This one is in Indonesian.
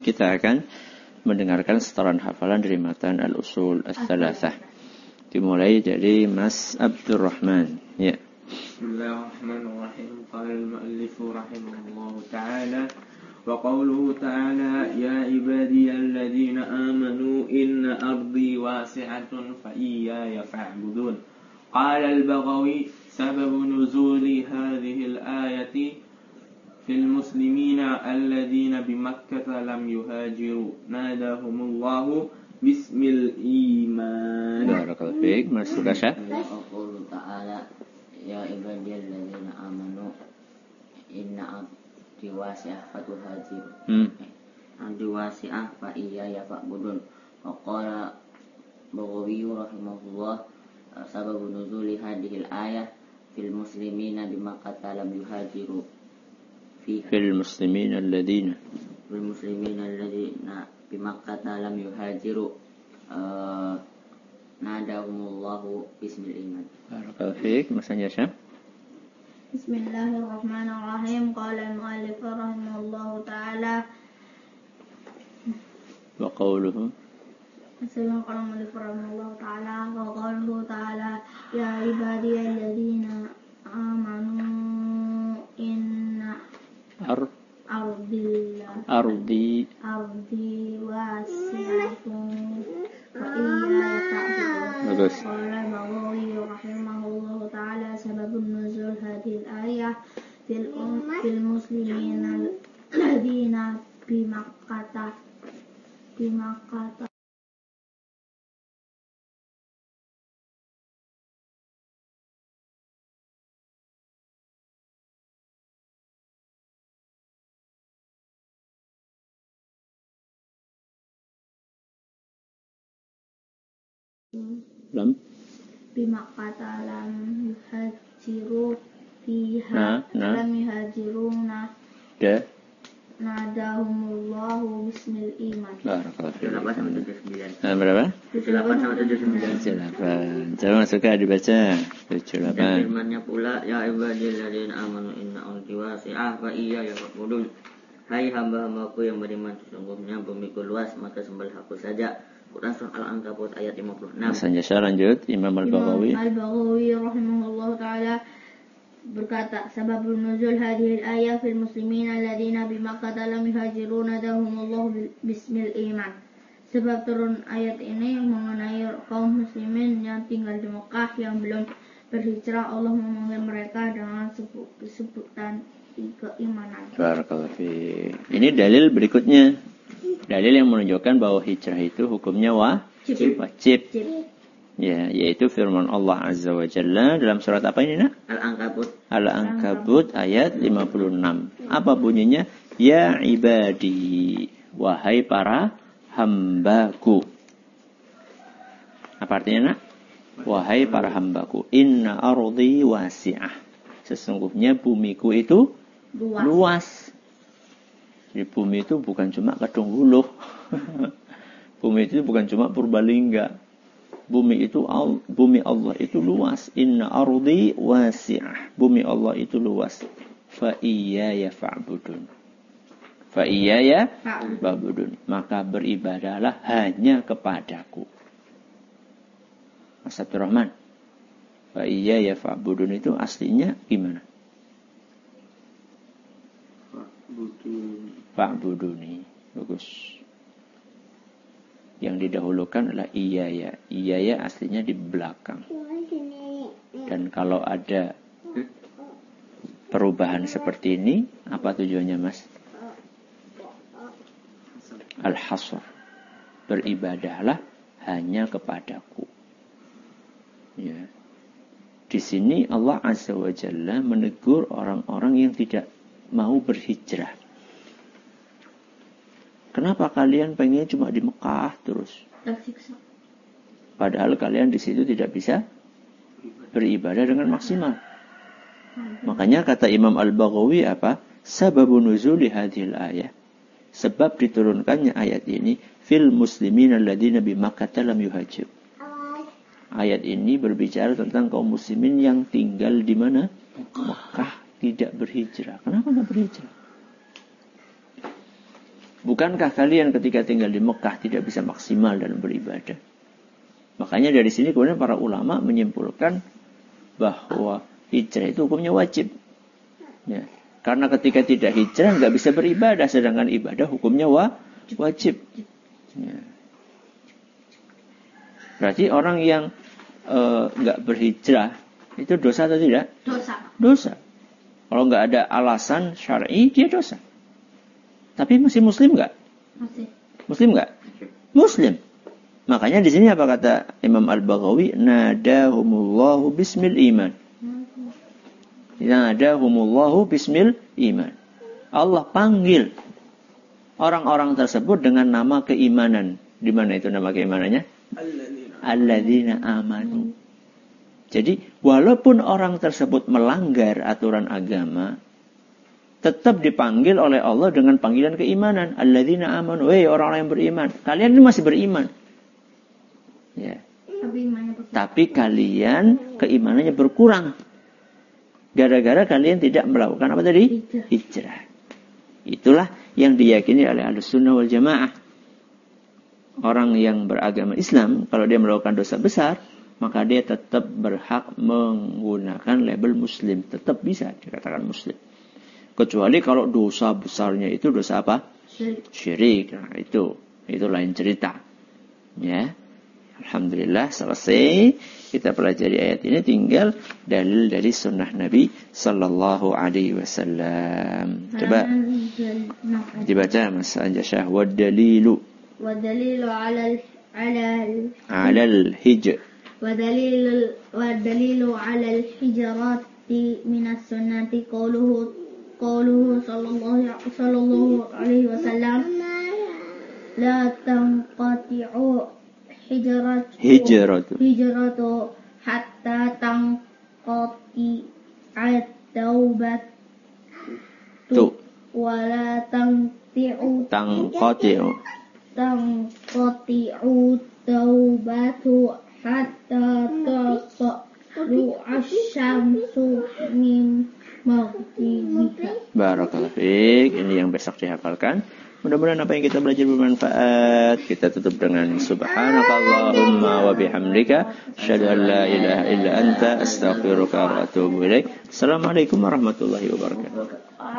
kita akan mendengarkan setoran hafalan dari matan Al-Usul Ats-Tsalatsah. Dimulai dari Mas Abdurrahman. Ya. Bismillahirrahmanirrahim. Qala al-mu'allif rahimahullahu ta'ala wa qawluhu ta'ala ya ibadiyalladzina amanu inna ardi wasi'atun fa iyaya fa'budun. Qala al-Baghawi sababu nuzuli hadhihi al-ayati fil muslimina alladhina bimakkah lam yuhajiru nadahumullahu bismil iman. Barakallahu fiik. Mas Sukasha. Qawluhu ta'ala ya ibadiyalladzina amanu inna ardi wasi'ah fatuhajiru. Ardi wasi'ah fa iyaya fa'budun. Wa qala Baghawi rahimahullah sababu nuzuli hadhil ayah fil muslimina bimakkah lam yuhajiru fil muslimina alladhina bimakkah lam yuhajiru nadahumullahu bismil iman. Barakallahu fiik. Mas Anjasya. Bismillahirrahmanirrahim. Qala al-mu'allif rahimahullahu ta'ala Wa qawluhu ya ibadiyalladzina amanu inna ardi wasi'atun wa iyaya fa'budun. Qala Baghawi rahimahullahu ta'ala sababun nuzul hadhil ayah fil muslimina alladzina bimakkah bimakkah lam yuhajiru fiha lam yuhajiruna nadahumullahu bismil iman. Barakallahu fiik. 8 sampai 79. Berapa? 78 sampai 79. 78. Coba suka dibaca. 78. Dan firman-Nya pula ya ibadilladzina amanu inna ardi wasi'ah fa iyaya fa'budun. Hai hamba-hambaku yang beriman, sesungguhnya bumiku luas, maka sembelih aku saja. Quran surah Al-Ankabut ayat 56. Mas Anjasya lanjut. Imam Al-Baghawi rahimahullahu ta'ala berkata, sababun nuzul hadhil ayah fil muslimina alladzina bimakkah lam yuhajiruna nadahumullahu bismil iman. Sebab turun ayat ini mengenai kaum muslimin yang tinggal di Mekah yang belum berhijrah. Allah memanggil mereka dengan sebutan keimanan. Barakallahu fiik. Ini dalil berikutnya. Dalil yang menunjukkan bahwa hijrah itu hukumnya wajib. Ya, yaitu firman Allah Azza wa Jalla dalam surat apa ini, Nak? Al-Ankabut ayat 56. Apa bunyinya? Ya ibadi, wahai para hambaku. Apa artinya, Nak? Wahai para hambaku, inna ardi wasi'ah. Sesungguhnya bumiku itu luas. Di bumi itu bukan cuma Kedung Huluh. Bumi itu bukan cuma Purbalingga. Bumi Allah itu luas. Inna ardi wasi'ah. Bumi Allah itu luas. Fa iyaya fa'budun. Fa iyaya fa'budun. Maka beribadahlah hanya kepadaku. Mas Abdurrahman. Fa iyaya fa'budun itu aslinya gimana? Fa'buduni. Bagus. Yang didahulukan adalah iyaya. Iyaya aslinya di belakang. Dan kalau ada perubahan seperti ini, apa tujuannya, Mas? Al-hasr. Beribadahlah hanya kepadaku. Ya. Di sini Allah Azza wa Jalla menegur orang-orang yang tidak mau berhijrah. Kenapa kalian pengen cuma di Mekah terus? Padahal kalian di situ tidak bisa beribadah dengan maksimal. Makanya kata Imam Al-Baghawi apa? Sababun nuzuli hadhil ayah. Sebab diturunkannya ayat ini fil muslimin alladzina bi Makkah lam yuhajir. Ayat ini berbicara tentang kaum muslimin yang tinggal di mana? Mekah, tidak berhijrah. Kenapa enggak berhijrah? Bukankah kalian ketika tinggal di Mekah tidak bisa maksimal dalam beribadah? Makanya dari sini kemudian para ulama menyimpulkan bahwa hijrah itu hukumnya wajib. Ya. Karena ketika tidak hijrah nggak bisa beribadah, sedangkan ibadah hukumnya wajib. Ya. Berarti orang yang nggak berhijrah itu dosa atau tidak? Dosa. Kalau nggak ada alasan syar'i dia dosa. Tapi masih muslim nggak? Muslim nggak? Muslim. Makanya di sini apa kata Imam Al-Baghawi? Nadahumullahu bismil iman. Nadahumullahu bismil iman. Allah panggil orang-orang tersebut dengan nama keimanan. Di mana itu nama keimanannya? Alladzina amanu. Jadi walaupun orang tersebut melanggar aturan agama, tetap dipanggil oleh Allah dengan panggilan keimanan. Alladzina amanu. Hei orang-orang yang beriman. Kalian ini masih beriman. Ya. Tapi kalian keimanannya berkurang. Gara-gara kalian tidak melakukan apa tadi? Hijrah. Itulah yang diyakini oleh Ahlussunnah wal Jamaah. Orang yang beragama Islam, kalau dia melakukan dosa besar, maka dia tetap berhak menggunakan label Muslim. Tetap bisa dikatakan Muslim. Kecuali kalau dosa besarnya itu dosa apa? Syirik. Nah, itu lain cerita. Ya. Alhamdulillah selesai kita pelajari ayat ini, tinggal dalil dari sunnah Nabi sallallahu alaihi wasallam. Coba dibaca Mas Anjasyah. Wadalilu ala al-hijr. Wadalilu ala al-hijrati minas sunnati qawluhu sallallahu alaihi wasallam la tanqati'u hijratu hatta tanqati'at-taubatu wa la tanqati'u taubatu hatta taqru'asyamsu min maghribiha. Barakallahu fiik. Ini yang besok dihafalkan. Mudah-mudahan apa yang kita belajar bermanfaat. Kita tutup dengan subhanakallahumma wa bihamdika asyhadu an la ilaha illa anta astaghfiruka wa atubu ilaik. Assalamualaikum warahmatullahi wabarakatuh.